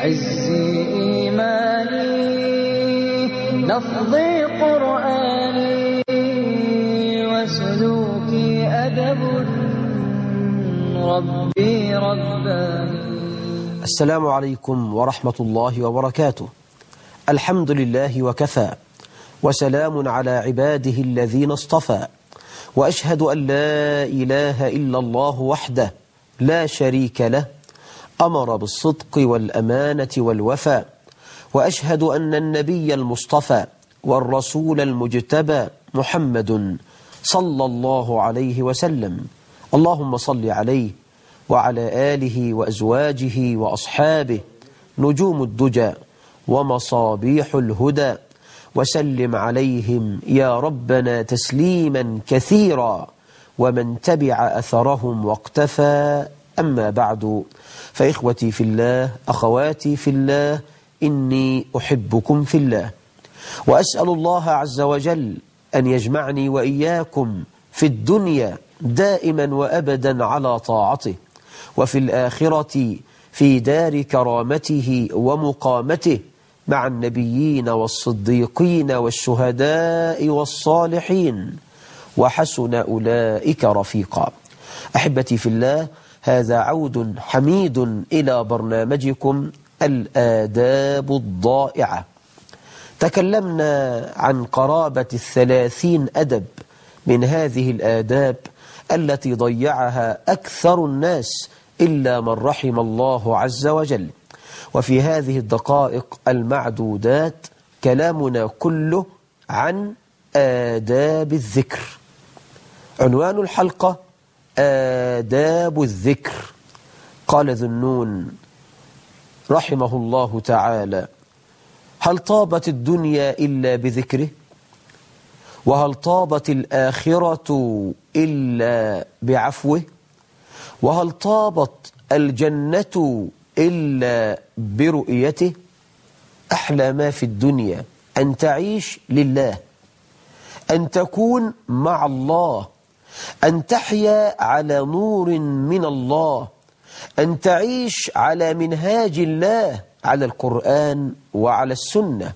عزي إيماني لفظي قرآني وسلوكي أدب ربي رباني. السلام عليكم ورحمة الله وبركاته. الحمد لله وكفى، وسلام على عباده الذين اصطفى، وأشهد أن لا إله إلا الله وحده لا شريك له، أمر بالصدق والأمانة والوفاء، وأشهد أن النبي المصطفى والرسول المجتبى محمد صلى الله عليه وسلم، اللهم صل عليه وعلى آله وأزواجه وأصحابه نجوم الدجى ومصابيح الهدى، وسلم عليهم يا ربنا تسليما كثيرا، ومن تبع أثرهم واقتفى. أما بعد، فإخوتي في الله، أخواتي في الله، إني أحبكم في الله، وأسأل الله عز وجل أن يجمعني وإياكم في الدنيا دائما وأبدا على طاعته، وفي الآخرة في دار كرامته ومقامته مع النبيين والصديقين والشهداء والصالحين، وحسن أولئك رفيقا. أحبتي في الله، هذا عود حميد إلى برنامجكم الآداب الضائعة. تكلمنا عن قرابة 30 أدب من هذه الآداب التي ضيعها أكثر الناس إلا من رحم الله عز وجل. وفي هذه الدقائق المعدودات كلامنا كله عن آداب الذكر. عنوان الحلقة آداب الذكر. قال ذو النون رحمه الله تعالى: هل طابت الدنيا إلا بذكره؟ وهل طابت الآخرة إلا بعفوه؟ وهل طابت الجنة إلا برؤيته؟ أحلى ما في الدنيا أن تعيش لله، أن تكون مع الله، أن تحيا على نور من الله، أن تعيش على منهاج الله، على القرآن وعلى السنة.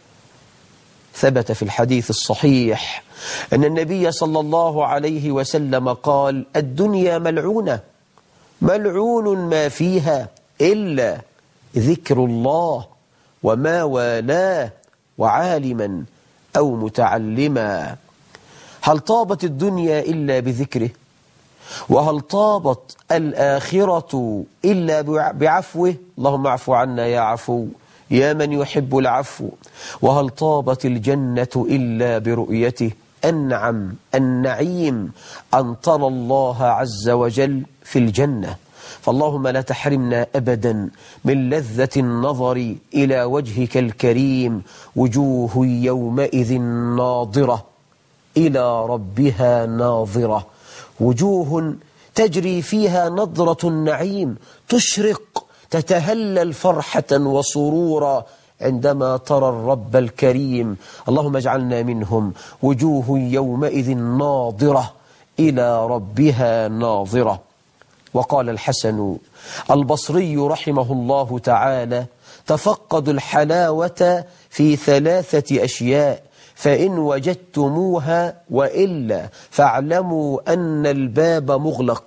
ثبت في الحديث الصحيح أن النبي صلى الله عليه وسلم قال: الدنيا ملعونة، ملعون ما فيها إلا ذكر الله وما والاه وعالما أو متعلما. هل طابت الدنيا إلا بذكره؟ وهل طابت الآخرة إلا بعفوه؟ اللهم اعف عنا يا عفو يا من يحب العفو. وهل طابت الجنة إلا برؤيته؟ أنعم النعيم أن ترى الله عز وجل في الجنة. فاللهم لا تحرمنا أبدا من لذة النظر إلى وجهك الكريم. وجوه يومئذ ناظرة إلى ربها ناظرة، وجوه تجري فيها نظرة النعيم، تشرق تتهلل فرحة وسرورا عندما ترى الرب الكريم. اللهم اجعلنا منهم. وجوه يومئذ ناظرة إلى ربها ناظرة. وقال الحسن البصري رحمه الله تعالى: تفقدوا الحلاوة في 3 أشياء، فإن وجدتموها وإلا فاعلموا أن الباب مغلق.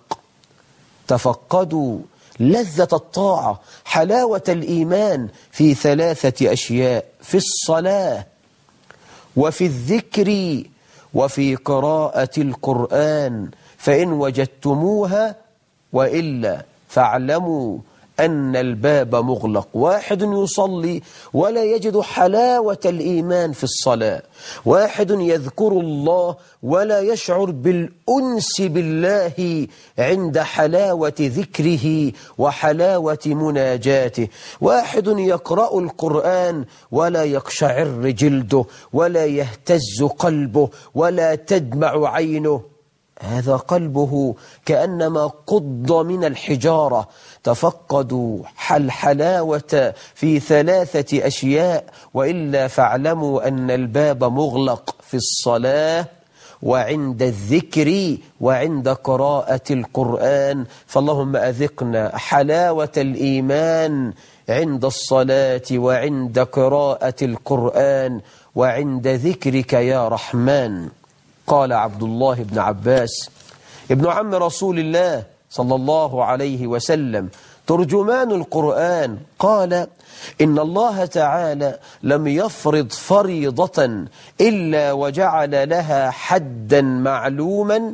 تفقدوا لذة الطاعة، حلاوة الإيمان في 3 أشياء: في الصلاة، وفي الذكر، وفي قراءة القرآن. فإن وجدتموها وإلا فاعلموا أن الباب مغلق. واحد يصلي ولا يجد حلاوة الإيمان في الصلاة، واحد يذكر الله ولا يشعر بالأنس بالله عند حلاوة ذكره وحلاوة مناجاته، واحد يقرأ القرآن ولا يقشعر جلده ولا يهتز قلبه ولا تدمع عينه، هذا قلبه كأنما قض من الحجارة. تفقدوا الحلاوة في 3 أشياء وإلا فاعلموا أن الباب مغلق: في الصلاة، وعند الذكر وعند قراءة القرآن. فاللهم أذقنا حلاوة الإيمان عند الصلاة وعند قراءة القرآن وعند ذكرك يا رحمن. قال عبد الله بن عباس ابن عم رسول الله صلى الله عليه وسلم ترجمان القرآن قال: إن الله تعالى لم يفرض فريضة إلا وجعل لها حدا معلوما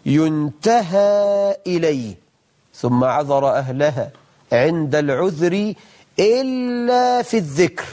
ينتهى إليه، ثم عذر أهلها عند العذر إلا في الذكر،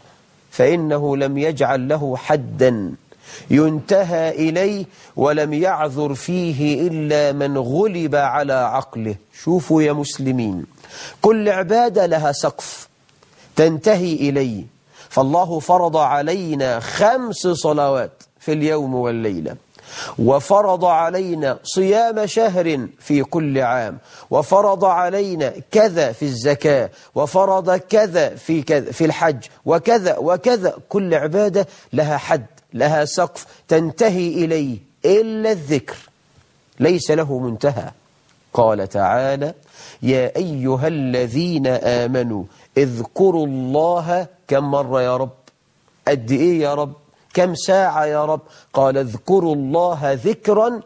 فإنه لم يجعل له حدا ينتهى إليه ولم يعذر فيه إلا من غلب على عقله. شوفوا يا مسلمين، كل عبادة لها سقف تنتهي إليه. فالله فرض علينا 5 صلوات في اليوم والليلة، وفرض علينا صيام شهر في كل عام، وفرض علينا كذا في الزكاة، وفرض كذا في الحج، وكذا وكذا. كل عبادة لها حد، لها سقف تنتهي إليه، إلا الذكر ليس له منتهى. قال تعالى: يا أيها الذين آمنوا اذكروا الله. كم مرة يا رب؟ قد إيه يا رب؟ كم ساعة يا رب؟ قال: اذكروا الله ذكرا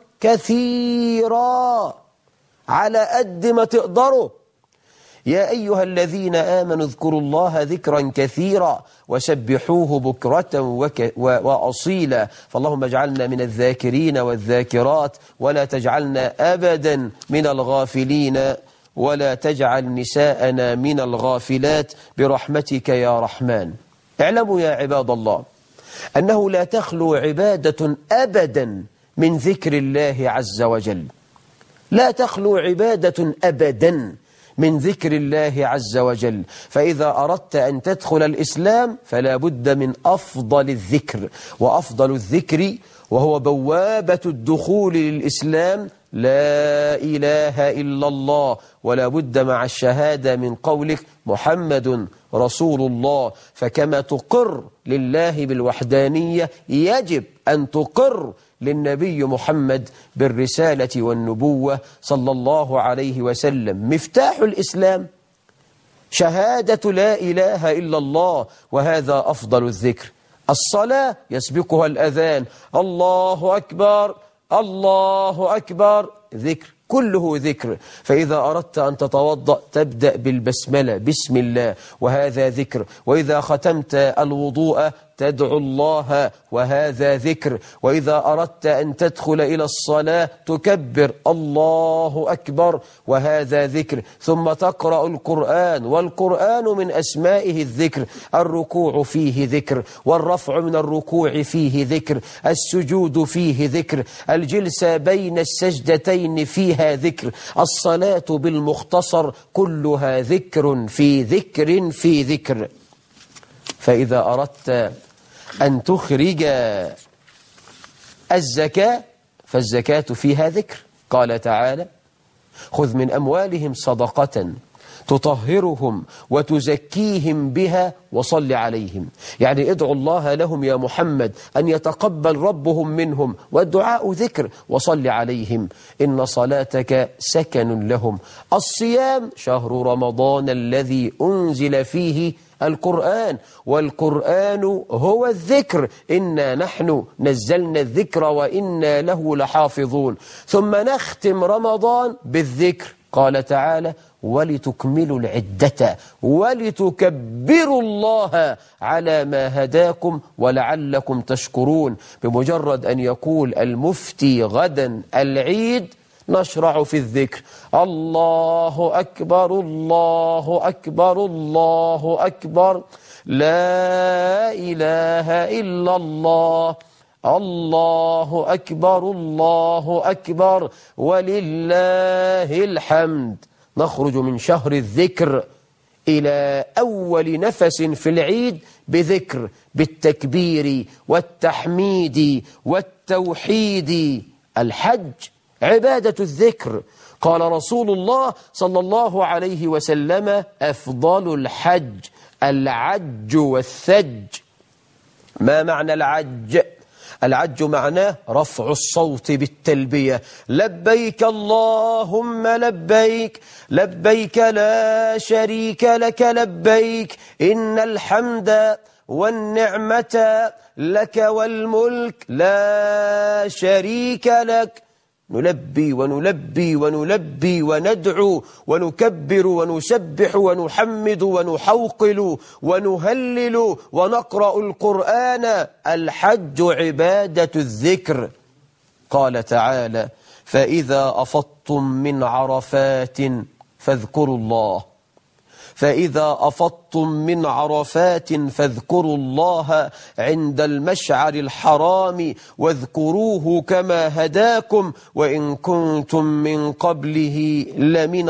كثيرا، على قد ما تقدروا. يا أيها الذين آمنوا اذكروا الله ذكرا كثيرا وسبحوه بكرة وأصيلا. فاللهم اجعلنا من الذاكرين والذاكرات، ولا تجعلنا أبدا من الغافلين، ولا تجعل نساءنا من الغافلات برحمتك يا رحمن. اعلموا يا عباد الله أنه لا تخلو عبادة أبدا من ذكر الله عز وجل، لا تخلو عبادة أبدا من ذكر الله عز وجل. فإذا أردت أن تدخل الإسلام فلا بد من أفضل الذكر، وأفضل الذكر وهو بوابة الدخول للإسلام لا إله إلا الله، ولا بد مع الشهادة من قولك محمد رسول الله. فكما تقر لله بالوحدانية يجب أن تقر للنبي محمد بالرسالة والنبوة صلى الله عليه وسلم. مفتاح الإسلام شهادة لا إله إلا الله، وهذا أفضل الذكر. الصلاة يسبقها الأذان، الله أكبر الله أكبر، ذكر، كله ذكر. فإذا أردت أن تتوضأ تبدأ بالبسملة، بسم الله، وهذا ذكر. وإذا ختمت الوضوء تدعو الله، وهذا ذكر. وإذا أردت أن تدخل إلى الصلاة تكبر الله أكبر، وهذا ذكر. ثم تقرأ القرآن، والقرآن من أسمائه الذكر. الركوع فيه ذكر، والرفع من الركوع فيه ذكر، السجود فيه ذكر، الجلسة بين السجدتين فيها ذكر، الصلاة بالمختصر كلها ذكر في ذكر في ذكر. فإذا أردت أن تخرج الزكاة فالزكاة فيها ذكر. قال تعالى: خذ من أموالهم صدقة تطهرهم وتزكيهم بها وصل عليهم. يعني ادعو الله لهم يا محمد أن يتقبل ربهم منهم، والدعاء ذكر، وصل عليهم إن صلاتك سكن لهم. الصيام شهر رمضان الذي أنزل فيه القرآن، والقرآن هو الذكر، إنا نحن نزلنا الذكر وإنا له لحافظون. ثم نختم رمضان بالذكر. قال تعالى: ولتكملوا العدة ولتكبروا الله على ما هداكم ولعلكم تشكرون. بمجرد أن يقول المفتي غدا العيد نشرع في الذكر، الله أكبر الله أكبر الله أكبر، لا إله إلا الله، الله أكبر الله أكبر ولله الحمد. نخرج من شهر الذكر إلى أول نفس في العيد بذكر، بالتكبير والتحميد والتوحيد. الحج عبادة الذكر. قال رسول الله صلى الله عليه وسلم: أفضل الحج العج والثج. ما معنى العج؟ العج معناه رفع الصوت بالتلبية، لبيك اللهم لبيك، لبيك لا شريك لك لبيك، إن الحمد والنعمة لك والملك لا شريك لك. نلبي ونلبي ونلبي وندعو ونكبر ونسبح ونحمد ونحوقل ونهلل ونقرأ القرآن. الحج عبادة الذكر. قال تعالى: فإذا أفضتم من عرفات فاذكروا الله، فإذا أفضتم من عرفات فاذكروا الله عند المشعر الحرام واذكروه كما هداكم وإن كنتم من قبله لمن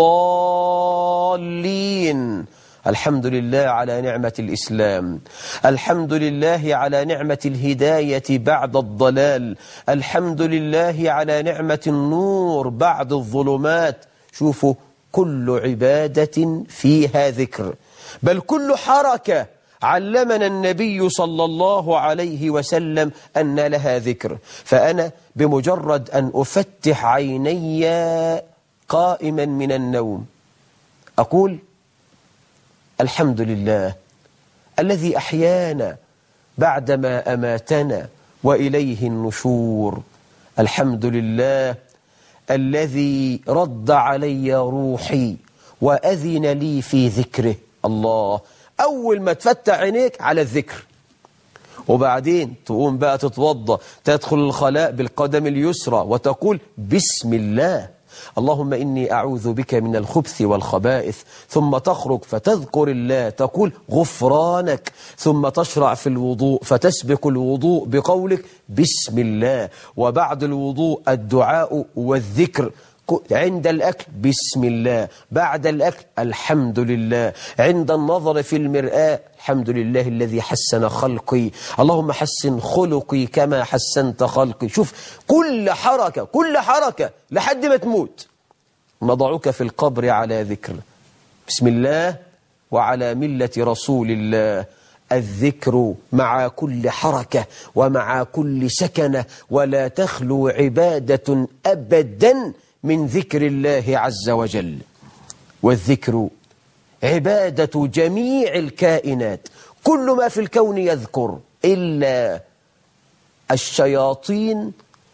الضالين. الحمد لله على نعمة الإسلام، الحمد لله على نعمة الهداية بعد الضلال، الحمد لله على نعمة النور بعد الظلمات. شوفوا، كل عبادة فيها ذكر، بل كل حركة علمنا النبي صلى الله عليه وسلم أن لها ذكر. فأنا بمجرد أن أفتح عيني قائما من النوم أقول: الحمد لله الذي أحيانا بعدما أماتنا وإليه النشور، الحمد لله الذي رد علي روحي وأذن لي في ذكره. الله، أول ما تفتح عينيك على الذكر، وبعدين تقوم بقى تتوضى، تدخل الخلاء بالقدم اليسرى وتقول: بسم الله، اللهم إني أعوذ بك من الخبث والخبائث، ثم تخرج فتذكر الله تقول: غفرانك، ثم تشرع في الوضوء فتسبق الوضوء بقولك: بسم الله، وبعد الوضوء الدعاء والذكر، عند الأكل بسم الله، بعد الأكل الحمد لله، عند النظر في المرآة الحمد لله الذي حسن خلقي، اللهم حسن خلقي كما حسنت خلقي. شوف، كل حركة لحد ما تموت نضعك في القبر على ذكر. بسم الله وعلى ملة رسول الله. الذكر مع كل حركة ومع كل سكنة، ولا تخلو عبادة أبدا من ذكر الله عز وجل. والذكر عبادة جميع الكائنات، كل ما في الكون يذكر إلا الشياطين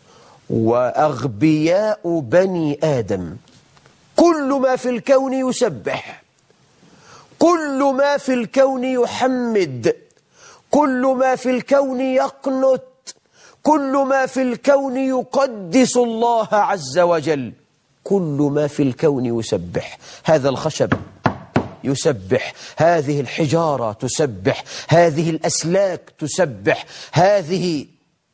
وأغبياء بني آدم. كل ما في الكون يسبح، كل ما في الكون يحمد، كل ما في الكون يقنت، كل ما في الكون يقدس الله عز وجل، كل ما في الكون يسبح. هذا الخشب يسبح، هذه الحجارة تسبح، هذه الأسلاك تسبح، هذه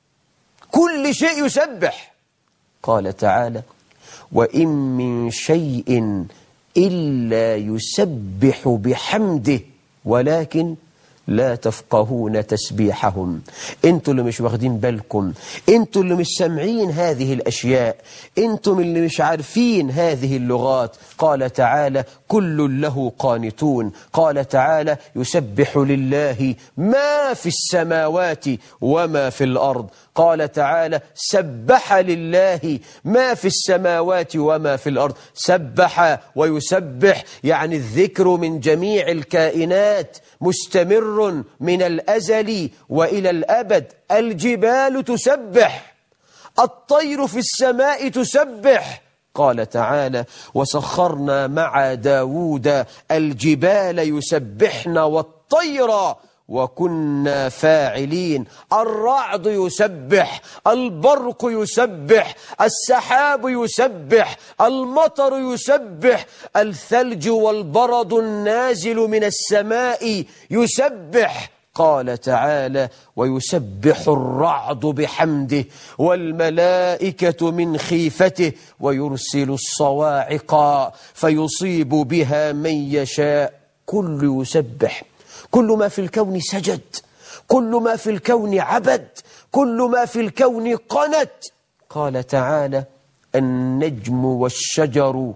كل شيء يسبح. قال تعالى: وإن من شيء إلا يسبح بحمده ولكن لا تفقهون تسبيحهم. انتوا اللي مش واخدين بالكم، انتوا اللي مش سامعين هذه الأشياء، انتم اللي مش عارفين هذه اللغات. قال تعالى: كل له قانتون. قال تعالى: يسبح لله ما في السماوات وما في الأرض. قال تعالى: سبح لله ما في السماوات وما في الأرض. سبح ويسبح يعني الذكر من جميع الكائنات مستمر من الأزل وإلى الأبد. الجبال تسبح، الطير في السماء تسبح. قال تعالى: وسخرنا مع داود الجبال يسبحن والطير وكنا فاعلين. الرعد يسبح، البرق يسبح، السحاب يسبح، المطر يسبح، الثلج والبرد النازل من السماء يسبح. قال تعالى: ويسبح الرعد بحمده والملائكة من خيفته ويرسل الصواعق فيصيب بها من يشاء. كل يسبح، كل ما في الكون سجد، كل ما في الكون عبد، كل ما في الكون قنت. قال تعالى: النجم والشجر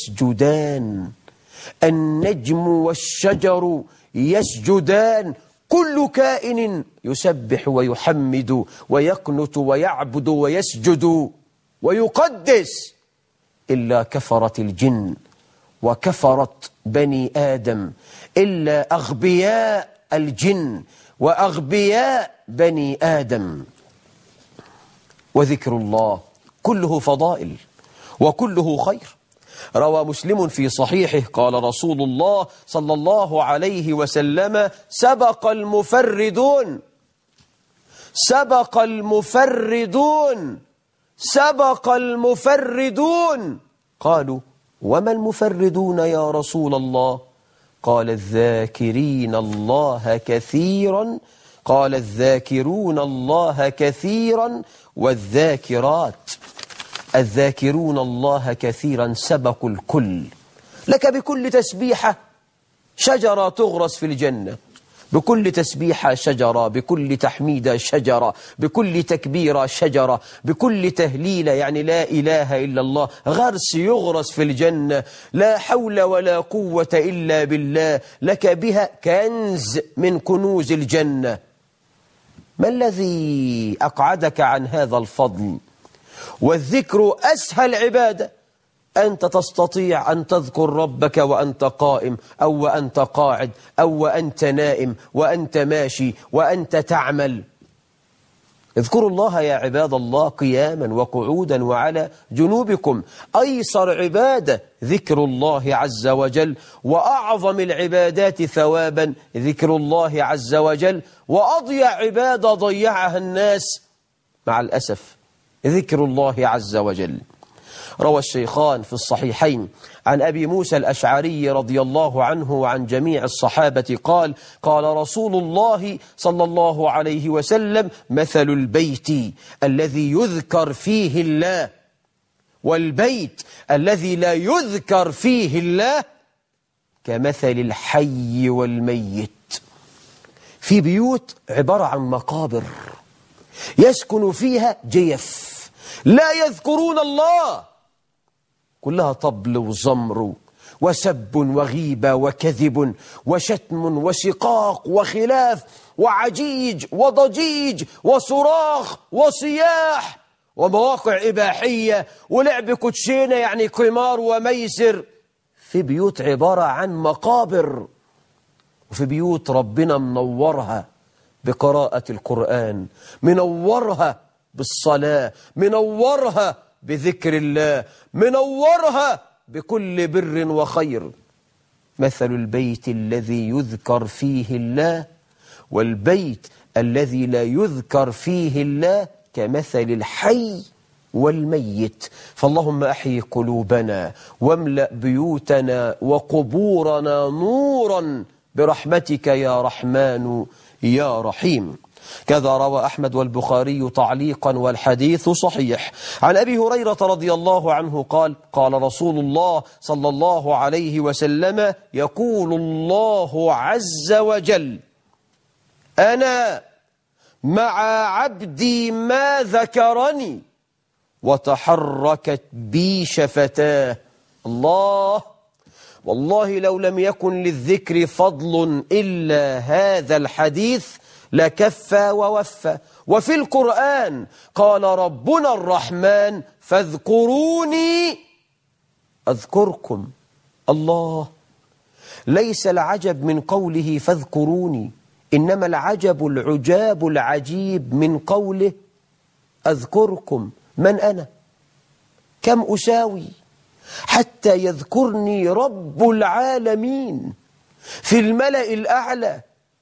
يسجدان، النجم والشجر يسجدان. كل كائن يسبح ويحمد ويقنت ويعبد ويسجد ويقدس، إلا كفرت الجن وكفرت بني آدم، إلا أغبياء الجن وأغبياء بني آدم. وذكر الله كله فضائل وكله خير. روى مسلم في صحيحه قال رسول الله صلى الله عليه وسلم: سبق المفردون، سبق المفردون، سبق المفردون. قالوا: وما المفردون يا رسول الله؟ قال: الذاكرين الله كثيرا، قال: الذاكرون الله كثيرا والذاكرات. الذاكرون الله كثيرا سبقوا الكل. لك بكل تسبيحة شجرة تغرس في الجنة، بكل تسبيحة شجرة، بكل تحميدة شجرة، بكل تكبيرة شجرة، بكل تهليلة يعني لا إله إلا الله غرس يغرس في الجنة. لا حول ولا قوة إلا بالله، لك بها كنز من كنوز الجنة. ما الذي أقعدك عن هذا الفضل؟ والذكر أسهل عبادة. أنت تستطيع أن تذكر ربك وأنت قائم أو وأنت قاعد أو وأنت نائم وأنت ماشي وأنت تعمل. اذكروا الله يا عباد الله قياما وقعودا وعلى جنوبكم. أيسر عبادة ذكر الله عز وجل، وأعظم العبادات ثوابا ذكر الله عز وجل، وأضيع عبادة ضيعها الناس مع الأسف ذكر الله عز وجل. روى الشيخان في الصحيحين عن أبي موسى الأشعري رضي الله عنه وعن جميع الصحابة قال: قال رسول الله صلى الله عليه وسلم: مثل البيت الذي يذكر فيه الله والبيت الذي لا يذكر فيه الله كمثل الحي والميت. في بيوت عبارة عن مقابر يسكن فيها جيف لا يذكرون الله، كلها طبل وزمر وسب وغيبة وكذب وشتم وشقاق وخلاف وعجيج وضجيج وصراخ وصياح ومواقع إباحية ولعب كوتشينة يعني قمار وميسر. في بيوت عبارة عن مقابر، وفي بيوت ربنا منورها بقراءة القرآن، منورها بالصلاة، منورها بذكر الله، منورها بكل بر وخير. مثل البيت الذي يذكر فيه الله والبيت الذي لا يذكر فيه الله كمثل الحي والميت. فاللهم أحيي قلوبنا واملأ بيوتنا وقبورنا نورا برحمتك يا رحمن يا رحيم. كذا روى أحمد والبخاري تعليقا والحديث صحيح عن أبي هريرة رضي الله عنه قال: قال رسول الله صلى الله عليه وسلم: يقول الله عز وجل: أنا مع عبدي ما ذكرني وتحركت بي شفتاه. الله، والله لو لم يكن للذكر فضل إلا هذا الحديث لكفى ووفى. وفي القرآن قال ربنا الرحمن: فاذكروني أذكركم. الله، ليس العجب من قوله فاذكروني، إنما العجب العجاب العجيب من قوله أذكركم. من أنا؟ كم أساوي حتى يذكرني رب العالمين في الملأ الأعلى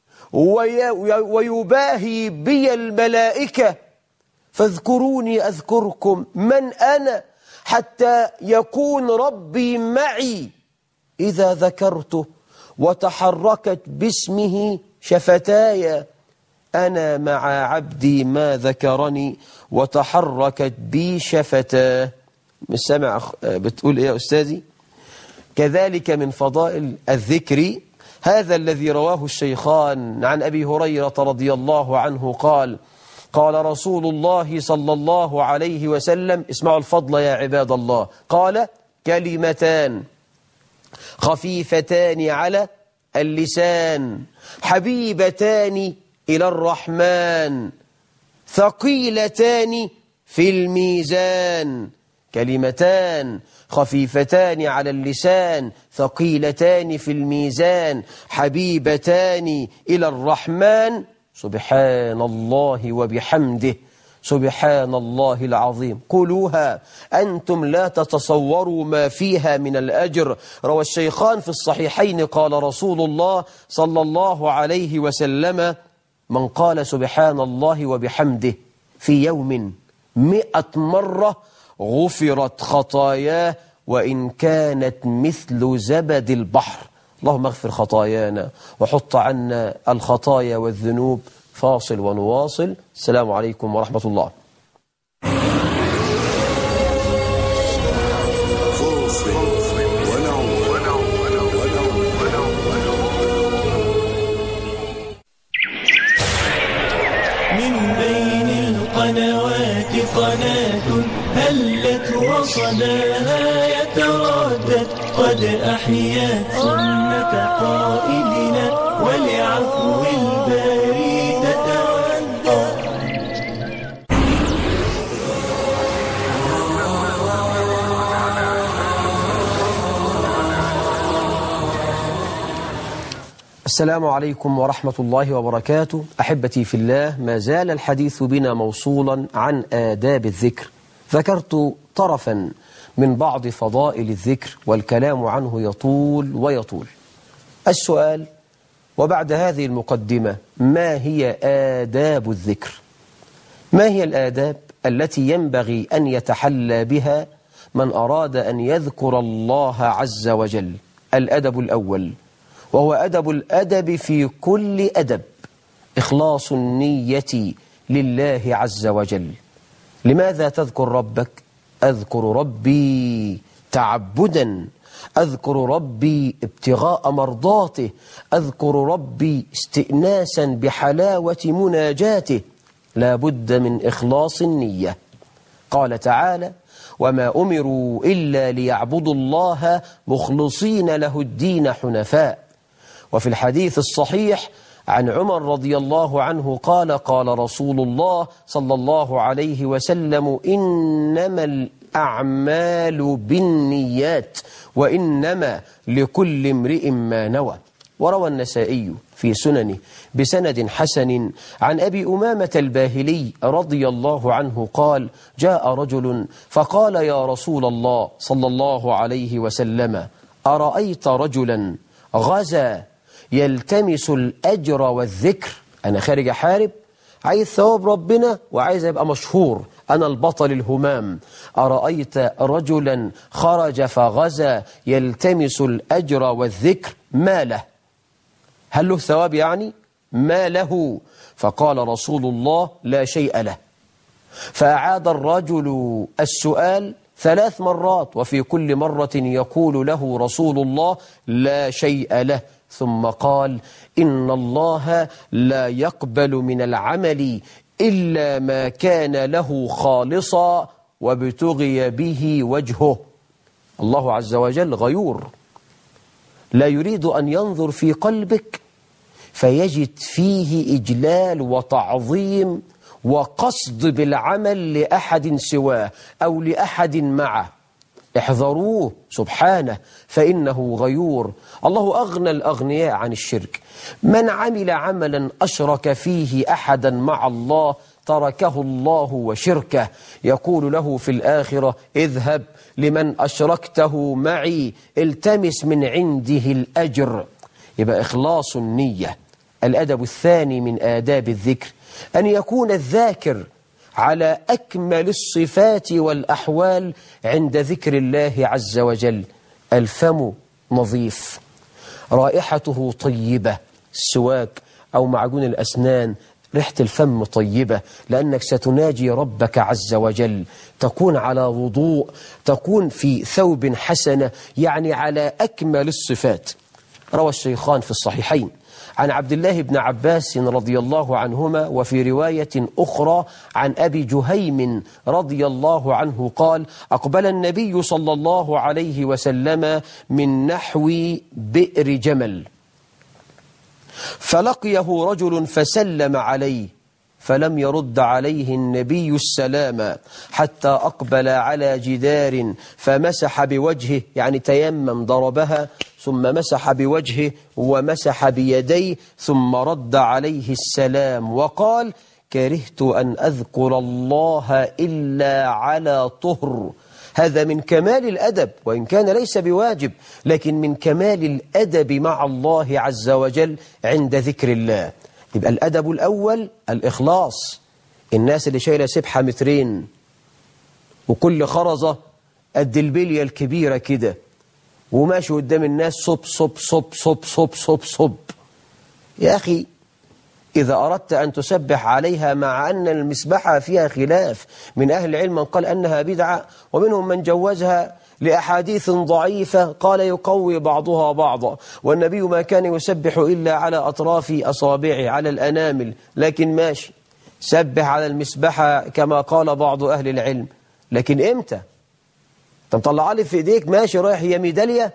ويباهي بي الملائكة؟ فاذكروني أذكركم. من أنا حتى يكون ربي معي إذا ذكرته وتحركت باسمه شفتاي؟ أنا مع عبدي ما ذكرني وتحركت بي شفتاه. مش سامع بتقول إيه يا أستاذي؟ كذلك من فضائل الذكر هذا الذي رواه الشيخان عن أبي هريرة رضي الله عنه قال: قال رسول الله صلى الله عليه وسلم، اسمعوا الفضل يا عباد الله، قال: كلمتان خفيفتان على اللسان حبيبتان إلى الرحمن ثقيلتان في الميزان، كلمتان خفيفتان على اللسان ثقيلتان في الميزان حبيبتان إلى الرحمن، سبحان الله وبحمده سبحان الله العظيم. قولوها أنتم لا تتصوروا ما فيها من الأجر. روى الشيخان في الصحيحين قال رسول الله صلى الله عليه وسلم: من قال سبحان الله وبحمده في يوم 100 مرة غفرت خطاياه وإن كانت مثل زبد البحر. اللهم اغفر خطايانا وحط عنا الخطايا والذنوب. فاصل ونواصل. السلام عليكم ورحمة الله. من بين القنوات قناة هلت وصداها يتردد قد أحيت سنة قائدنا ولعفو الباري تتودد. السلام عليكم ورحمة الله وبركاته. أحبتي في الله، ما زال الحديث بنا موصولا عن آداب الذكر. ذكرت طرفا من بعض فضائل الذكر والكلام عنه يطول ويطول. السؤال وبعد هذه المقدمة: ما هي آداب الذكر؟ ما هي الآداب التي ينبغي أن يتحلى بها من أراد أن يذكر الله عز وجل؟ الأدب الأول وهو أدب الأدب في كل أدب، إخلاص النية لله عز وجل. لماذا تذكر ربك؟ أذكر ربي تعبدا، أذكر ربي ابتغاء مرضاته، أذكر ربي استئناسا بحلاوة مناجاته. لا بد من إخلاص النية. قال تعالى: وما أمروا إلا ليعبدوا الله مخلصين له الدين حنفاء. وفي الحديث الصحيح عن عمر رضي الله عنه قال: قال رسول الله صلى الله عليه وسلم: إنما الأعمال بالنيات وإنما لكل امرئ ما نوى. وروى النسائي في سننه بسند حسن عن أبي أمامة الباهلي رضي الله عنه قال: جاء رجل فقال: يا رسول الله صلى الله عليه وسلم: أرأيت رجلا غزا يلتمس الأجر والذكر؟ أنا خارج أحارب، عايز ثواب ربنا وعايز أبقى مشهور، أنا البطل الهمام. أرأيت رجلا خرج فغزا يلتمس الأجر والذكر، ما له؟ هل له ثواب يعني؟ ما له؟ فقال رسول الله: لا شيء له. فأعاد الرجل السؤال 3 مرات، وفي كل مرة يقول له رسول الله: لا شيء له. ثم قال: إن الله لا يقبل من العمل إلا ما كان له خالصا وابتغي به وجهه. الله عز وجل غيور، لا يريد أن ينظر في قلبك فيجد فيه إجلال وتعظيم وقصد بالعمل لأحد سواه أو لأحد معه. احذروه سبحانه فإنه غيور. الله أغنى الأغنياء عن الشرك. من عمل عملا أشرك فيه أحدا مع الله تركه الله وشركه. يقول له في الآخرة: اذهب لمن أشركته معي التمس من عنده الأجر. يبقى إخلاص النية. الأدب الثاني من آداب الذكر أن يكون الذاكر على أكمل الصفات والأحوال عند ذكر الله عز وجل. الفم نظيف، رائحته طيبة، السواك أو معجون الأسنان ريحة الفم طيبة، لأنك ستناجي ربك عز وجل. تكون على وضوء، تكون في ثوب حسنة، يعني على أكمل الصفات. روى الشيخان في الصحيحين عن عبد الله بن عباس رضي الله عنهما، وفي رواية أخرى عن أبي جهيم رضي الله عنه قال: أقبل النبي صلى الله عليه وسلم من نحو بئر جمل. فلقيه رجل فسلم عليه فلم يرد عليه النبي السلام حتى أقبل على جدار فمسح بوجهه، يعني تيمم ضربها ثم مسح بوجهه ومسح بيديه ثم رد عليه السلام وقال: كرهت أن أذكر الله إلا على طهر. هذا من كمال الأدب، وإن كان ليس بواجب، لكن من كمال الأدب مع الله عز وجل عند ذكر الله. يبقى الأدب الأول الإخلاص. الناس اللي شايلة سبحة مترين وكل خرزة قد البلية الكبيرة كده وماشي قدام الناس صب صب صب صب صب صب صب. يا أخي إذا أردت أن تسبح عليها، مع أن المسبحة فيها خلاف، من أهل العلم من قال أنها بدعة، ومنهم من جوزها لأحاديث ضعيفة قال يقوي بعضها بعضا، والنبي ما كان يسبح إلا على أطراف أصابعه على الأنامل، لكن ماشي سبح على المسبحة كما قال بعض أهل العلم. لكن إمتى؟ أنت مطلع لي في إيديك ماشي رايح هي ميدالية،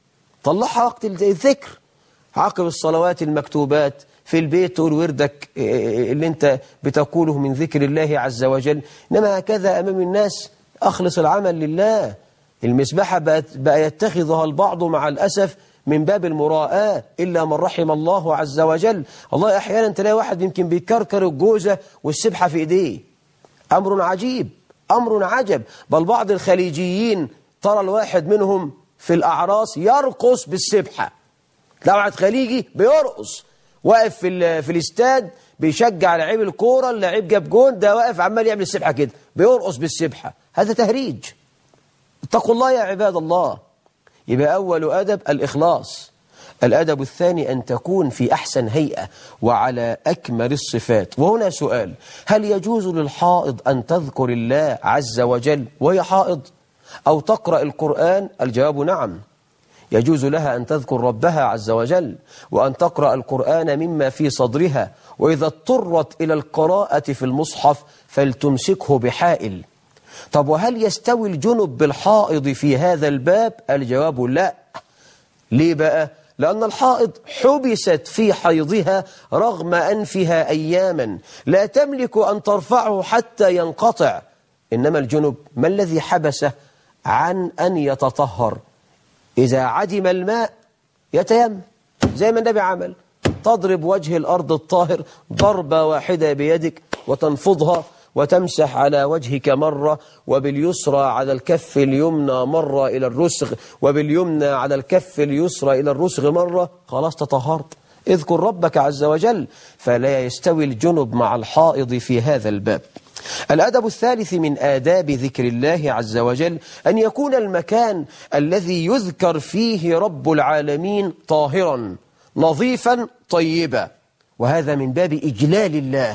طلعها وقت الذكر عقب الصلوات المكتوبات في البيت، تقول وردك اللي انت بتقوله من ذكر الله عز وجل. إنما هكذا أمام الناس أخلص العمل لله. المسبحة بقى يتخذها البعض مع الأسف من باب المراءة، إلا من رحم الله عز وجل. الله أحيانا تلاقي واحد يمكن بيكركر الجوزة والسبحة في إيديه. أمر عجيب، أمر عجب. بل بعض الخليجيين ترى الواحد منهم في الأعراس يرقص بالسبحة. لو واحد خليجي بيرقص واقف في الاستاد بيشجع لعيب الكورة، اللعيب جاب جون، ده واقف عمال يعمل السبحة كده بيرقص بالسبحة. هذا تهريج. اتقوا الله يا عباد الله. يبقى أول أدب الإخلاص. الأدب الثاني أن تكون في أحسن هيئة وعلى أكمل الصفات. وهنا سؤال: هل يجوز للحائض أن تذكر الله عز وجل وهي حائض أو تقرأ القرآن؟ الجواب نعم، يجوز لها أن تذكر ربها عز وجل وأن تقرأ القرآن مما في صدرها، وإذا اضطرت إلى القراءة في المصحف فلتمسكه بحائل. طب وهل يستوي الجنب بالحائض في هذا الباب؟ الجواب لا. ليه بقى؟ لأن الحائض حبست في حيضها رغم أنفها أياما لا تملك أن ترفعه حتى ينقطع. إنما الجنب ما الذي حبسه عن أن يتطهر؟ إذا عدم الماء يتيمم زي ما النبي عمل، تضرب وجه الأرض الطاهر ضربة واحدة بيدك وتنفضها وتمسح على وجهك مرة، وباليسرى على الكف اليمنى مرة إلى الرسغ، وباليمنى على الكف اليسرى إلى الرسغ مرة، خلاص تطهرت. اذكر ربك عز وجل. فلا يستوي الجنب مع الحائض في هذا الباب. الأدب الثالث من آداب ذكر الله عز وجل أن يكون المكان الذي يذكر فيه رب العالمين طاهرا نظيفا طيبا، وهذا من باب إجلال الله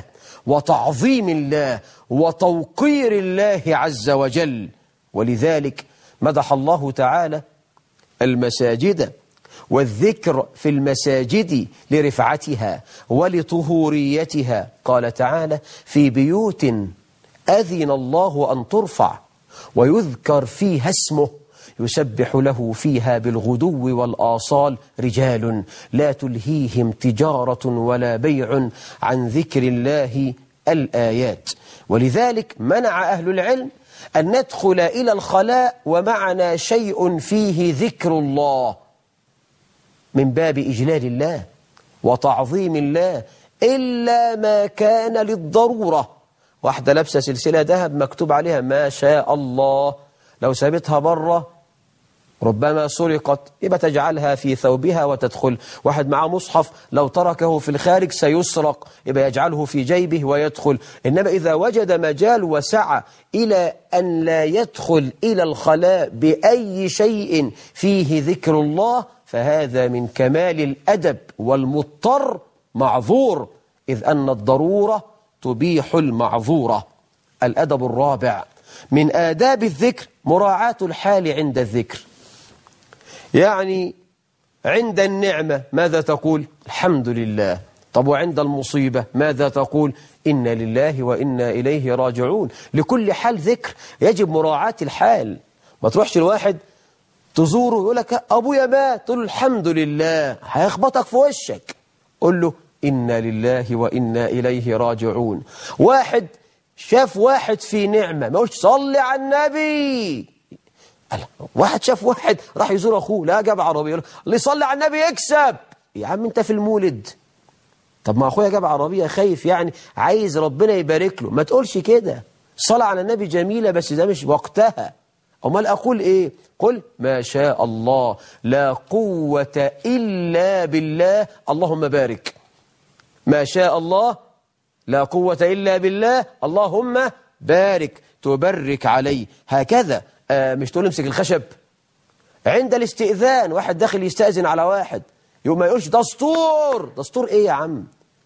وتعظيم الله وتوقير الله عز وجل. ولذلك مدح الله تعالى المساجد والذكر في المساجد لرفعتها ولطهوريتها. قال تعالى: في بيوت أذن الله أن ترفع ويذكر فيها اسمه يسبح له فيها بالغدو والآصال رجال لا تلهيهم تجارة ولا بيع عن ذكر الله الآيات. ولذلك منع أهل العلم أن ندخل إلى الخلاء ومعنا شيء فيه ذكر الله من باب إجلال الله وتعظيم الله، إلا ما كان للضرورة. واحدة لابسة سلسلة ذهب مكتوب عليها ما شاء الله، لو سابتها بره ربما سرقت، يبقى تجعلها في ثوبها وتدخل. واحد معه مصحف لو تركه في الخارج سيسرق، يبقى يجعله في جيبه ويدخل. إنما إذا وجد مجال وسعة إلى أن لا يدخل إلى الخلاء بأي شيء فيه ذكر الله، فهذا من كمال الأدب، والمضطر معذور، إذ أن الضرورة تبيح المعذورة. الأدب الرابع من آداب الذكر مراعاة الحال عند الذكر. يعني عند النعمة ماذا تقول؟ الحمد لله. طب وعند المصيبة ماذا تقول؟ إنا لله وإنا إليه راجعون. لكل حال ذكر، يجب مراعاة الحال. ما تروحش الواحد تزوره يقول لك أبويا مات، تقول الحمد لله، هيخبطك في وشك. قل له إنا لله وإنا إليه راجعون. واحد شاف واحد في نعمة، ما قلش صلي على النبي. واحد شاف واحد راح يزور أخوه، لا جاب عربية، اللي يصلي على النبي يكسب. يا عم أنت في المولد. طب ما أخويا جاب عربية خايف يعني عايز ربنا يبارك له، ما تقولش كده. الصلاة على النبي جميلة بس ده مش وقتها. أمال أقول إيه؟ قل ما شاء الله لا قوة إلا بالله اللهم بارك. ما شاء الله لا قوة إلا بالله اللهم بارك، تبرك عليه هكذا. مش تقول امسك الخشب عند الاستئذان، واحد داخل يستأذن على واحد يقول ما يقولش دستور. دستور ايه يا عم؟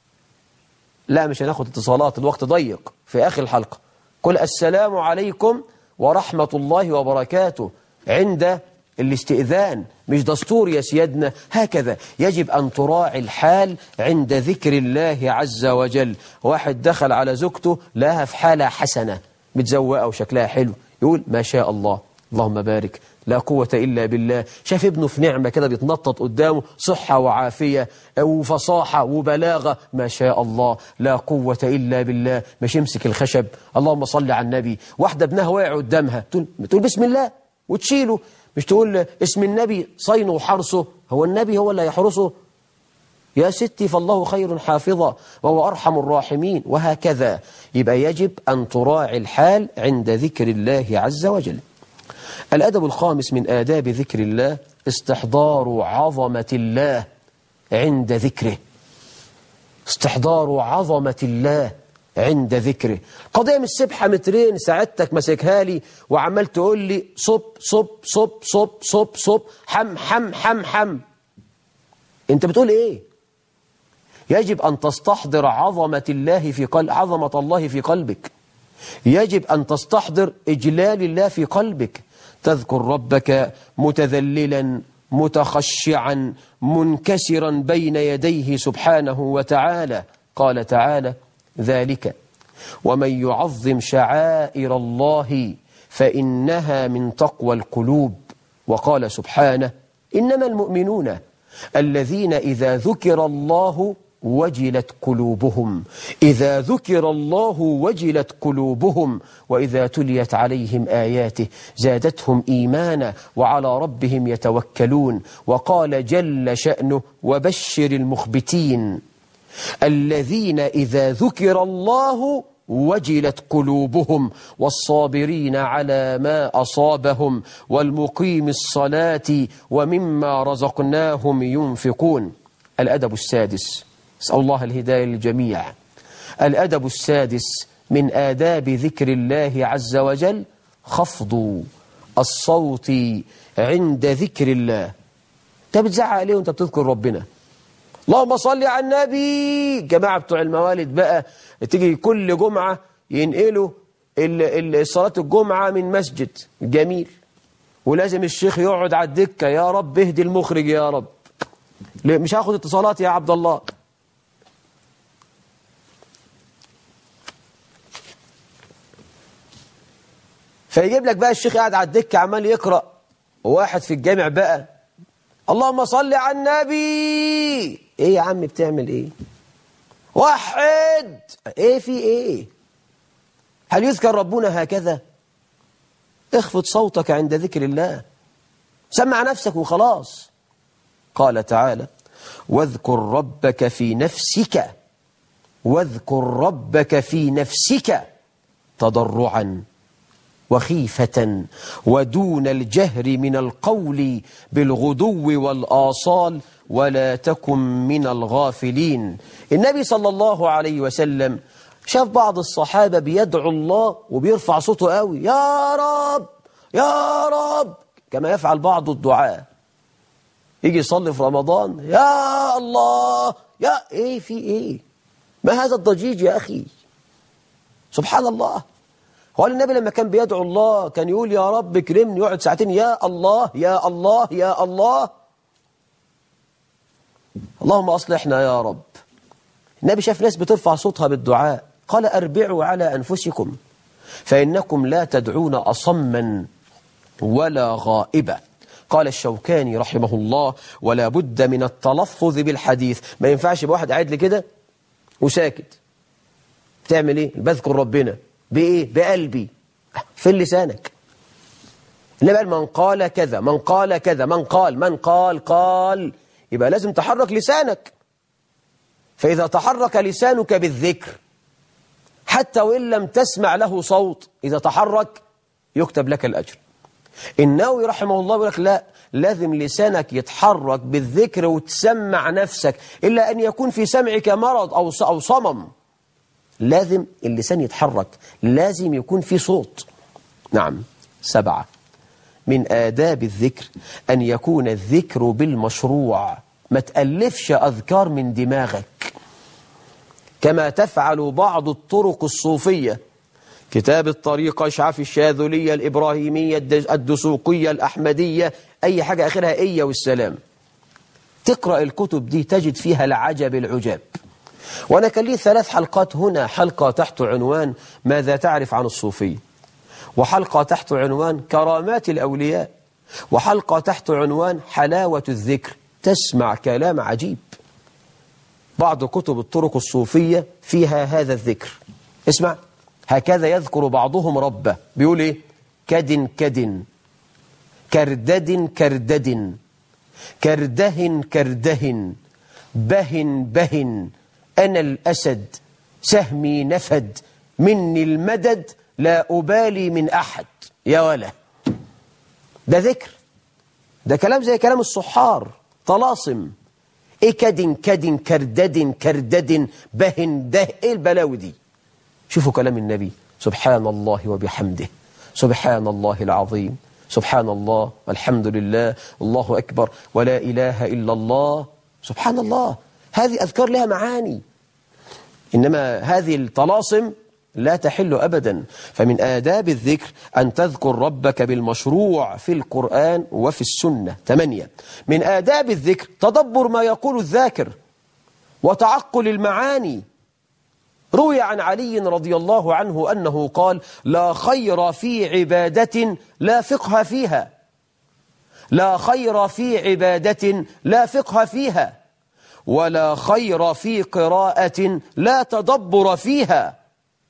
لا مش هناخد اتصالات، الوقت ضيق. في آخر الحلقة قل السلام عليكم ورحمة الله وبركاته عند الاستئذان، مش دستور يا سيادنا. هكذا يجب أن تراعي الحال عند ذكر الله عز وجل. واحد دخل على زوجته لها في حالة حسنة متزوقة وشكلها حلو، يقول ما شاء الله اللهم بارك لا قوة إلا بالله. شاف ابنه في نعمة كده بيتنطط قدامه، صحة وعافية وفصاحة وبلاغة، ما شاء الله لا قوة إلا بالله. مش يمسك الخشب اللهم صل على النبي. واحدة ابنها واقع قدامها تقول بسم الله وتشيله، مش تقول اسم النبي صينه وحرسه. هو النبي هو اللي يحرسه يا ستي؟ فالله خير حافظا وهو أرحم الراحمين. وهكذا يبقى يجب أن تراعي الحال عند ذكر الله عز وجل. الأدب الخامس من آداب ذكر الله استحضار عظمة الله عند ذكره. استحضار عظمة الله عند ذكره. قضية من السبحة مترين سعادتك مسكها لي وعمال تقول لي صب صب صب صب صب صب حم حم حم حم. انت بتقول ايه؟ يجب أن تستحضر عظمة الله في قلبك. يجب أن تستحضر إجلال الله في قلبك. تذكر ربك متذللا متخشعا منكسرا بين يديه سبحانه وتعالى. قال تعالى ذلك ومن يعظم شعائر الله فإنها من تقوى القلوب. وقال سبحانه إنما المؤمنون الذين إذا ذكر الله وجلت قلوبهم. إذا ذكر الله وجلت قلوبهم وإذا تليت عليهم آياته زادتهم إيمانا وعلى ربهم يتوكلون. وقال جل شأنه وبشر المخبتين الذين إذا ذكر الله وجلت قلوبهم والصابرين على ما أصابهم والمقيم الصلاة ومما رزقناهم ينفقون. الأدب السادس، أسأل الله الهداية للجميع. الأدب السادس من آداب ذكر الله عز وجل خفض الصوت عند ذكر الله. أنت بتزعق ليه وأنت بتذكر ربنا؟ اللهم صل على النبي. جماعة بتوع الموالد بقى تيجي كل جمعة ينقلوا صلاة الجمعة من مسجد جميل، ولازم الشيخ يقعد على الدكة. يا رب اهدي المخرج يا رب. مش هاخد اتصالات يا عبد الله. فيجيب لك بقى الشيخ قاعد على الدكة عمال يقرأ، وواحد في الجامع بقى اللهم صل على النبي. ايه يا عم بتعمل ايه؟ واحد ايه في ايه؟ هل يذكر ربنا هكذا؟ اخفض صوتك عند ذكر الله، سمع نفسك وخلاص. قال تعالى واذكر ربك في نفسك، واذكر ربك في نفسك تضرعا وخيفة ودون الجهر من القول بالغدو والآصال ولا تكن من الغافلين. النبي صلى الله عليه وسلم شاف بعض الصحابة بيدعو الله وبيرفع صوته قوي، يا رب يا رب، كما يفعل بعض الدعاء. يجي يصلي في رمضان يا الله يا ايه في ايه؟ ما هذا الضجيج يا أخي؟ سبحان الله. هو النبي لما كان بيدعو الله كان يقول يا رب اكرمني يقعد ساعتين يا الله يا الله يا الله؟ اللهم أصلحنا يا رب. النبي شاف ناس بترفع صوتها بالدعاء، قال أربعوا على أنفسكم فإنكم لا تدعون أصما ولا غائبا. قال الشوكاني رحمه الله: ولا بد من التلفظ بالحديث. ما ينفعش يبقى واحد قاعد لي كده وساكت. تعمل ايه؟ بذكر ربنا بايه؟ بقلبي. في لسانك. إنما قال من قال كذا، من قال كذا، من قال يبقى لازم تحرك لسانك. فإذا تحرك لسانك بالذكر حتى وإن لم تسمع له صوت، إذا تحرك يكتب لك الأجر. النووي رحمه الله يقول لك لا، لازم لسانك يتحرك بالذكر وتسمع نفسك، إلا أن يكون في سمعك مرض أو صمم. لازم اللسان يتحرك، لازم يكون في صوت. نعم. 7 من آداب الذكر أن يكون الذكر بالمشروع. ما تألفش أذكار من دماغك كما تفعل بعض الطرق الصوفية. كتاب الطريقة، إشعاف الشاذلية، الإبراهيمية، الدسوقية، الأحمدية، أي حاجة آخرها إية والسلام. تقرأ الكتب دي تجد فيها العجب العجاب. وأنا كان لي 3 حلقات هنا، حلقة تحت عنوان ماذا تعرف عن الصوفية، وحلقة تحت عنوان كرامات الأولياء، وحلقة تحت عنوان حلاوة الذكر. تسمع كلام عجيب. بعض كتب الطرق الصوفية فيها هذا الذكر. اسمع: هكذا يذكر بعضهم ربه. بيقول ايه؟ كد كد، كردد كردد، كرده كرده، بهن بهن، أنا الأسد، سهمي نفد، مني المدد، لا أبالي من أحد. يا ولا ده ذكر، ده كلام زي كلام الصحار، طلاسم. ايه كد كد كردد كردد بهن ده؟ ايه البلاوي دي؟ شوفوا كلام النبي: سبحان الله وبحمده، سبحان الله العظيم، سبحان الله والحمد لله، الله أكبر، ولا إله إلا الله. سبحان الله. هذه أذكار لها معاني، إنما هذه الطلاسم لا تحل أبدا. فمن آداب الذكر أن تذكر ربك بالمشروع في القرآن وفي السنة. 8 من آداب الذكر تدبر ما يقول الذاكر وتعقل المعاني. روي عن علي رضي الله عنه أنه قال: لا خير في عبادة لا فقه فيها، لا خير في عبادة لا فقه فيها، ولا خير في قراءة لا تدبر فيها.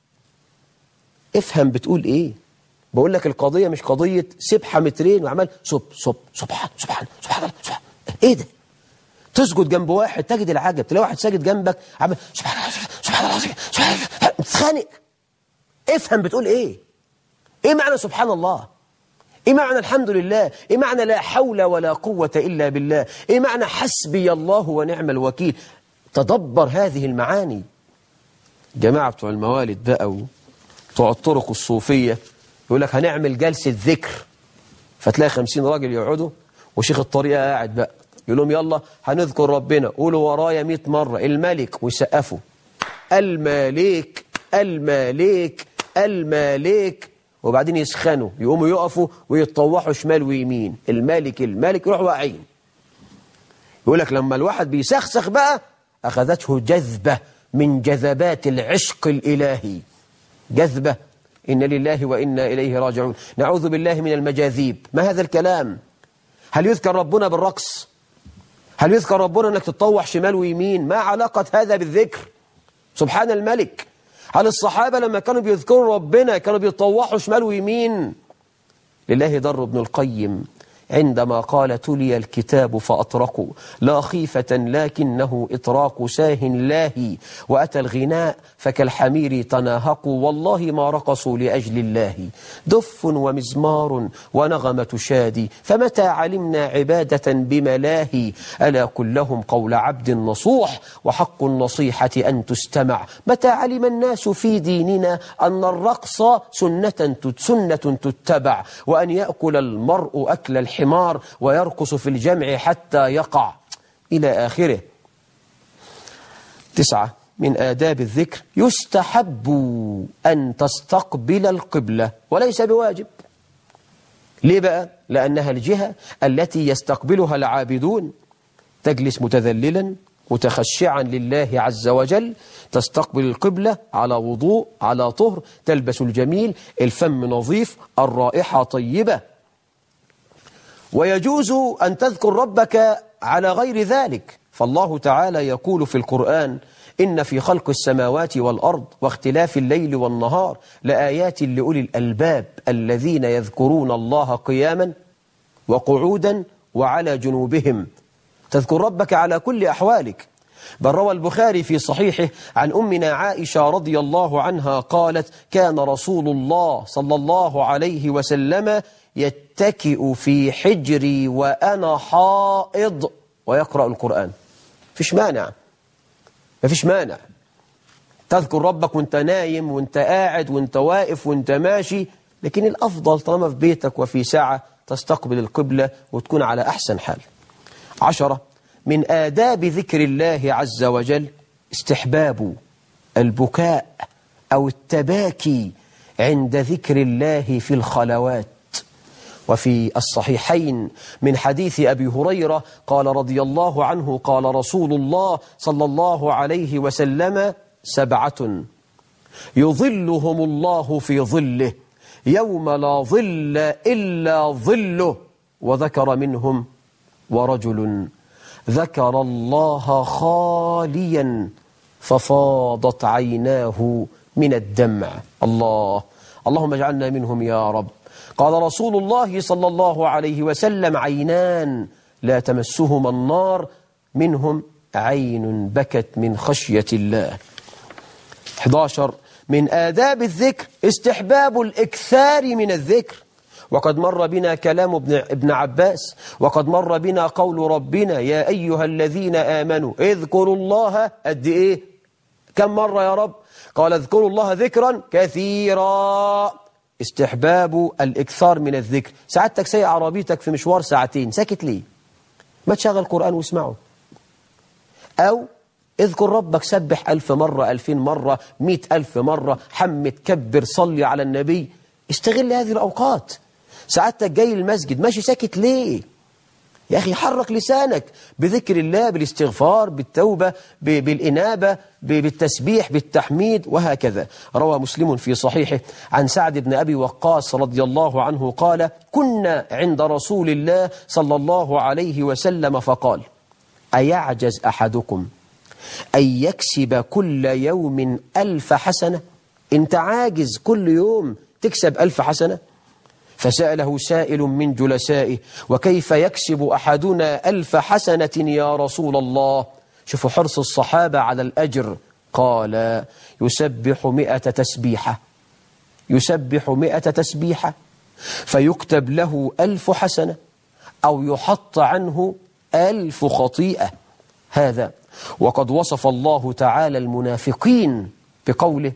افهم بتقول ايه. بقول لك القضية مش قضية سبحة مترين وعمال سبحان الله سبحان. ايه ده؟ تسجد جنب واحد تجد العجب، تلاقي واحد ساجد جنبك عمال سبحان الله سبحان الله، تتخانق. افهم بتقول ايه. ايه معنى سبحان الله؟ ايه معنى الحمد لله؟ ايه معنى لا حول ولا قوة الا بالله؟ ايه معنى حسبي الله ونعم الوكيل؟ تدبر هذه المعاني. جماعة بتوع الموالد بقى بتوع الطرق الصوفية يقول لك هنعمل جلسة ذكر، فتلاقي 50 راجل يقعدوا وشيخ الطريقة قاعد بقى يقول لهم يلا هنذكر ربنا، قولوا ورايا 100 مرة الملك، ويسقفوا الملك الملك الملك، وبعدين يسخنوا يقوموا يقفوا ويتطوحوا شمال ويمين، الملك الملك، يروحوا واقعين. يقول لك لما الواحد بيسخسخ بقى أخذته جذبة من جذبات العشق الإلهي. جذبة، إن لله وإنا إليه راجعون. نعوذ بالله من المجاذيب. ما هذا الكلام؟ هل يذكر ربنا بالرقص؟ هل يذكر ربنا أنك تتطوح شمال ويمين؟ ما علاقة هذا بالذكر؟ سبحان الملك. هل الصحابة لما كانوا بيذكروا ربنا كانوا بيتطوحوا شمال ويمين؟ لله در ابن القيم عندما قال: تلي الكتاب فأطرقوا لا خيفة لكنه إطراق ساه لاهي، وأتى الغناء فكالحمير تناهقوا، والله ما رقصوا لأجل الله، دف ومزمار ونغمة شادي، فمتى علمنا عبادة بملاهي، ألا كلهم قول عبد نصوح، وحق النصيحة أن تستمع، متى علم الناس في ديننا أن الرقص سنة تتبع، وأن يأكل المرء أكل الحمار ويرقص في الجمع حتى يقع، إلى آخره. 9 من آداب الذكر يستحب أن تستقبل القبلة وليس بواجب. ليه بقى؟ لأنها الجهة التي يستقبلها العابدون. تجلس متذللا متخشعا لله عز وجل، تستقبل القبلة على وضوء على طهر، تلبس الجميل، الفم نظيف، الرائحة طيبة. ويجوز أن تذكر ربك على غير ذلك، فالله تعالى يقول في القرآن: إن في خلق السماوات والأرض واختلاف الليل والنهار لآيات لأولي الألباب الذين يذكرون الله قياما وقعودا وعلى جنوبهم. تذكر ربك على كل أحوالك. بل روى البخاري في صحيحه عن أمنا عائشة رضي الله عنها قالت: كان رسول الله صلى الله عليه وسلم يتكئ في حجري وأنا حائض ويقرأ القرآن. مفيش مانع تذكر ربك وانت نايم وانت قاعد وانت واقف وانت ماشي، لكن الأفضل طالما في بيتك وفي ساعة تستقبل القبلة وتكون على أحسن حال. 10 من آداب ذكر الله عز وجل استحباب البكاء أو التباكي عند ذكر الله في الخلوات. وفي الصحيحين من حديث أبي هريرة قال رضي الله عنه قال رسول الله صلى الله عليه وسلم: 7 يظلهم الله في ظله يوم لا ظل إلا ظله، وذكر منهم: ورجل ذكر الله خاليا ففاضت عيناه من الدمع. اللهم اجعلنا منهم يا رب. قال رسول الله صلى الله عليه وسلم: عينان لا تمسهما النار، منهم عين بكت من خشية الله. 11 من آداب الذكر استحباب الإكثار من الذكر. وقد مر بنا كلام ابن عباس، وقد مر بنا قول ربنا: يا أيها الذين آمنوا اذكروا الله. قد إيه؟ كم مرة يا رب؟ قال: اذكروا الله ذكرا كثيرا. استحباب الإكثار من الذكر. سعادتك سايق عربيتك في مشوار 2 ساعات، ساكت ليه؟ ما تشغل قرآن واسمعه، أو اذكر ربك، سبح 1000 مرة 2000 مرة 100,000 مرة، حمد كبر صلي على النبي. استغل هذه الأوقات. سعادتك جاي المسجد ماشي ساكت ليه؟ يا أخي حرك لسانك بذكر الله، بالاستغفار، بالتوبة، بالإنابة، بالتسبيح، بالتحميد، وهكذا. روى مسلم في صحيحه عن سعد بن أبي وقاص رضي الله عنه قال: كنا عند رسول الله صلى الله عليه وسلم فقال: أيعجز أحدكم أن يكسب كل يوم 1000 حسنة؟ أنت عاجز كل يوم تكسب 1000 حسنة؟ فسأله سائل من جلسائه: وكيف يكسب أحدنا 1000 حسنة يا رسول الله؟ شوفوا حرص الصحابة على الأجر. قال: يسبح 100 تسبيحة، يسبح 100 تسبيحة فيكتب له 1000 حسنة، أو يحط عنه 1000 خطيئة. هذا وقد وصف الله تعالى المنافقين بقوله: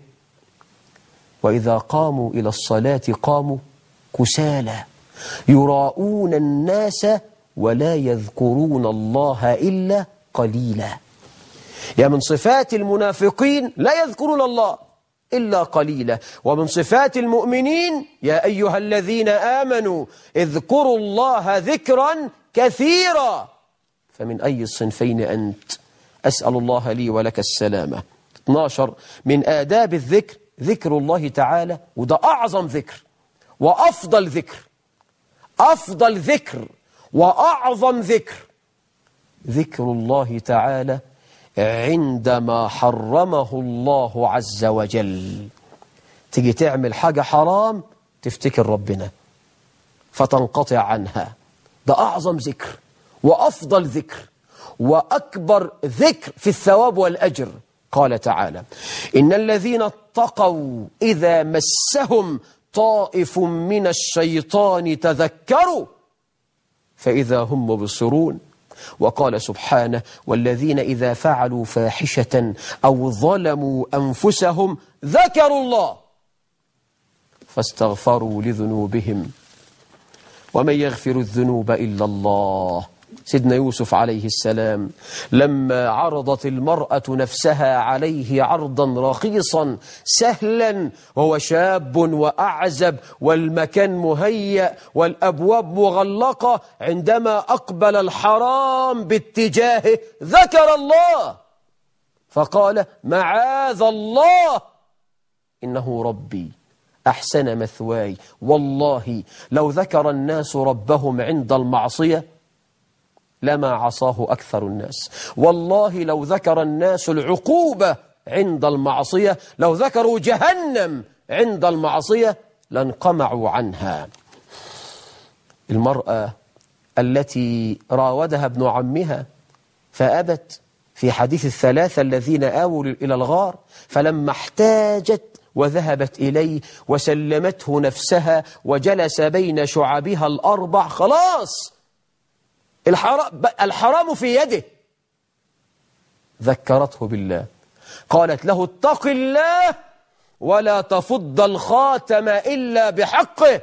وإذا قاموا إلى الصلاة قاموا كسالى يراءون الناس ولا يذكرون الله إلا قليلا. يا من صفات المنافقين لا يذكرون الله إلا قليلا، ومن صفات المؤمنين: يا أيها الذين آمنوا اذكروا الله ذكرا كثيرا. فمن أي الصنفين أنت؟ أسأل الله لي ولك السلامة. 12 من آداب الذكر ذكر الله تعالى، وده أعظم ذكر وأفضل ذكر، أفضل ذكر وأعظم ذكر، ذكر الله تعالى عندما حرمه الله عز وجل. تيجي تعمل حاجة حرام تفتكر ربنا فتنقطع عنها. ده أعظم ذكر وأفضل ذكر وأكبر ذكر في الثواب والأجر. قال تعالى: إن الذين اتقوا إذا مسهم طائف من الشيطان تذكروا فإذا هم مبصرون. وقال سبحانه: والذين إذا فعلوا فاحشة أو ظلموا أنفسهم ذكروا الله فاستغفروا لذنوبهم ومن يغفر الذنوب إلا الله. سيدنا يوسف عليه السلام لما عرضت المرأة نفسها عليه عرضا رخيصا سهلا، وهو شاب وأعزب والمكان مهيأ والأبواب مغلقة، عندما أقبل الحرام باتجاهه ذكر الله فقال: معاذ الله إنه ربي أحسن مثواي. والله لو ذكر الناس ربهم عند المعصية لما عصاه أكثر الناس. والله لو ذكر الناس العقوبة عند المعصية، لو ذكروا جهنم عند المعصية لانقمعوا عنها. المرأة التي راودها ابن عمها فأبت في حديث الثلاثة الذين آووا إلى الغار، فلما احتاجت وذهبت إليه وسلمته نفسها وجلس بين شعبها الأربع، خلاص الحرام في يده، ذكرته بالله، قالت له اتق الله ولا تفض الخاتم إلا بحقه،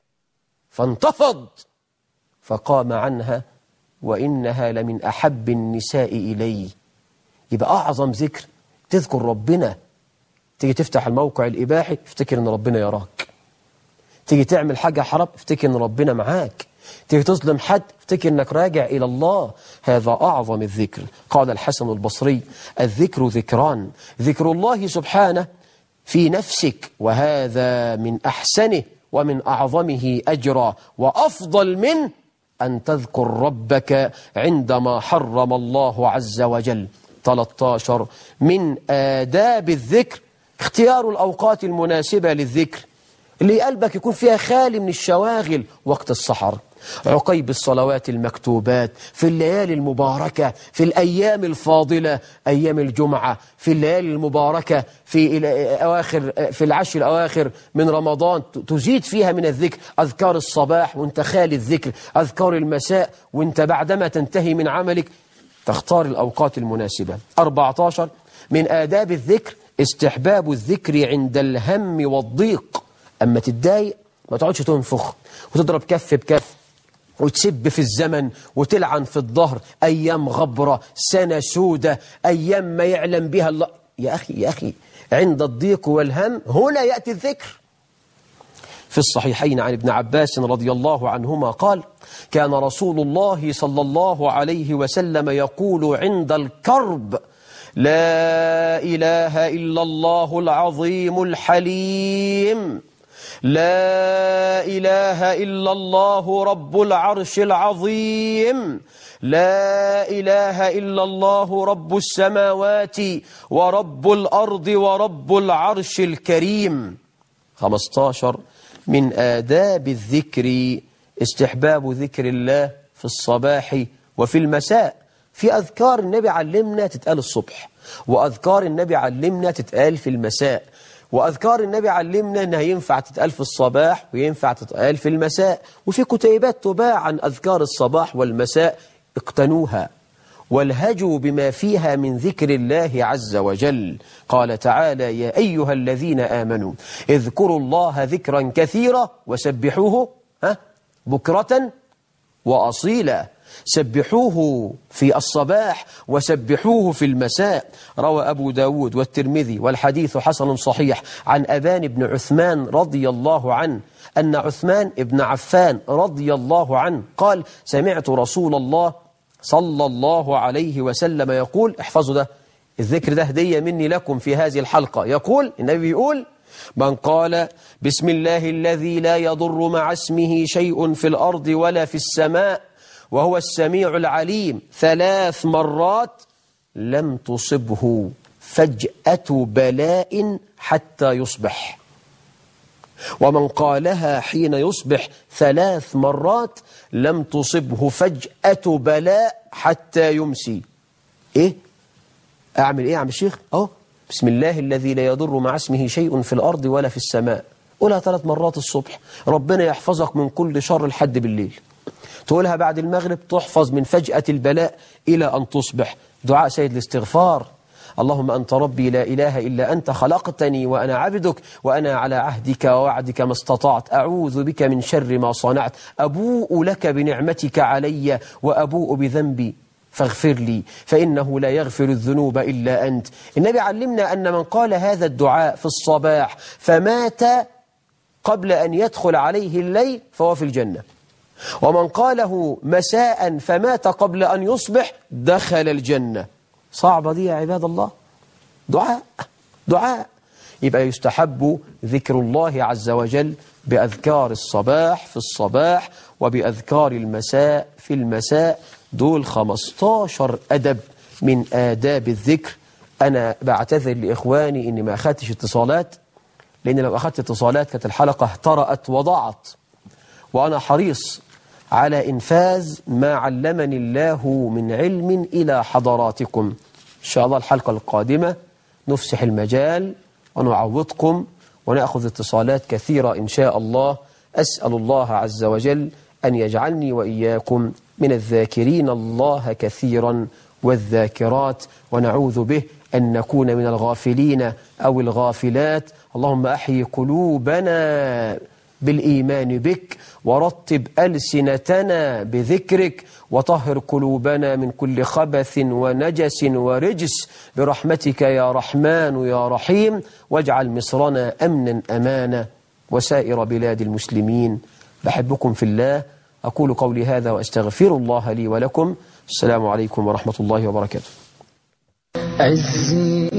فانتفض فقام عنها وإنها لمن أحب النساء إلي. يبقى أعظم ذكر تذكر ربنا. تيجي تفتح الموقع الإباحي افتكر أن ربنا يراك، تيجي تعمل حاجة حرام افتكر أن ربنا معاك، تيجي تظلم حد افتكر أنك راجع إلى الله. هذا أعظم الذكر. قال الحسن البصري الذكر ذكران، ذكر الله سبحانه في نفسك وهذا من أحسنه ومن أعظمه أجرا، وأفضل من أن تذكر ربك عندما حرم الله عز وجل. 13 من آداب الذكر اختيار الأوقات المناسبة للذكر اللي قلبك يكون فيها خالي من الشواغل. وقت السحر، عقيب الصلوات المكتوبات، في الليالي المباركة، في الأيام الفاضلة، أيام الجمعة، في الليالي المباركة، في العشر الأواخر من رمضان تزيد فيها من الذكر. أذكار الصباح وانت خالي الذكر، أذكار المساء وانت بعدما تنتهي من عملك، تختار الأوقات المناسبة. 14 من آداب الذكر استحباب الذكر عند الهم والضيق. أما تتضايق ما تقعدش تنفخ وتضرب كف بكف وتسب في الزمن وتلعن في الظهر، أيام غبرة، سنة سودة، أيام ما يعلم بها الله. يا أخي عند الضيق والهم هنا يأتي الذكر. في الصحيحين عن ابن عباس رضي الله عنهما قال كان رسول الله صلى الله عليه وسلم يقول عند الكرب لا إله إلا الله العظيم الحليم، لا إله إلا الله رب العرش العظيم، لا إله إلا الله رب السماوات ورب الأرض ورب العرش الكريم. 15 من آداب الذكر استحباب ذكر الله في الصباح وفي المساء. في أذكار النبي علمنا تتقال الصبح، وأذكار النبي علمنا تتقال في المساء، وأذكار النبي علمنا أنها ينفع تتقال في الصباح وينفع تتقال في المساء. وفي كتيبات تباع عن أذكار الصباح والمساء، اقتنوها والهجوا بما فيها من ذكر الله عز وجل. قال تعالى يا أيها الذين آمنوا اذكروا الله ذكرا كثيرا وسبحوه بكرة وأصيلا. سبحوه في الصباح وسبحوه في المساء. روى أبو داود والترمذي والحديث حسن صحيح عن أبان بن عثمان رضي الله عنه أن عثمان بن عفان رضي الله عنه قال سمعت رسول الله صلى الله عليه وسلم يقول، احفظوا ده الذكر ده هدية مني لكم في هذه الحلقة، يقول النبي يقول من قال بسم الله الذي لا يضر مع اسمه شيء في الأرض ولا في السماء وهو السميع العليم 3 مرات لم تصبه فجأة بلاء حتى يصبح. ومن قالها حين يصبح 3 مرات لم تصبه فجأة بلاء حتى يمسي. ايه اعمل ايه يا عم الشيخ؟ بسم الله الذي لا يضر مع اسمه شيء في الأرض ولا في السماء. قولها 3 مرات الصبح، ربنا يحفظك من كل شر لحد بالليل. تقولها بعد المغرب تحفظ من فجأة البلاء إلى أن تصبح. دعاء سيد الاستغفار. اللهم أنت ربي لا إله إلا أنت خلقتني وأنا عبدك وأنا على عهدك ووعدك ما استطعت أعوذ بك من شر ما صنعت أبوء لك بنعمتك علي وأبوء بذنبي فاغفر لي فإنه لا يغفر الذنوب إلا أنت. النبي علمنا أن من قال هذا الدعاء في الصباح فمات قبل أن يدخل عليه الليل فهو في الجنة، ومن قاله مساء فمات قبل أن يصبح دخل الجنة. صعبة دي يا عباد الله. دعاء يبقى يستحب ذكر الله عز وجل بأذكار الصباح في الصباح وبأذكار المساء في المساء. دول 15 أدب من آداب الذكر. أنا بعتذر لإخواني إني ما أخذتش اتصالات، لأن لو أخذت اتصالات كانت الحلقة اهترأت وضاعت، وأنا حريص على إنفاذ ما علمني الله من علم إلى حضراتكم. إن شاء الله الحلقة القادمة نفسح المجال ونعوضكم ونأخذ اتصالات كثيرة إن شاء الله. أسأل الله عز وجل أن يجعلني وإياكم من الذاكرين الله كثيرا والذاكرات، ونعوذ به أن نكون من الغافلين أو الغافلات. اللهم أحيي قلوبنا بالإيمان بك، ورتب ألسنتنا بذكرك، وطهر قلوبنا من كل خبث ونجس ورجس برحمتك يا رحمن يا رحيم. واجعل مصرنا أمنا أمانا وسائر بلاد المسلمين. بحبكم في الله. أقول قولي هذا وأستغفر الله لي ولكم. السلام عليكم ورحمة الله وبركاته. عزي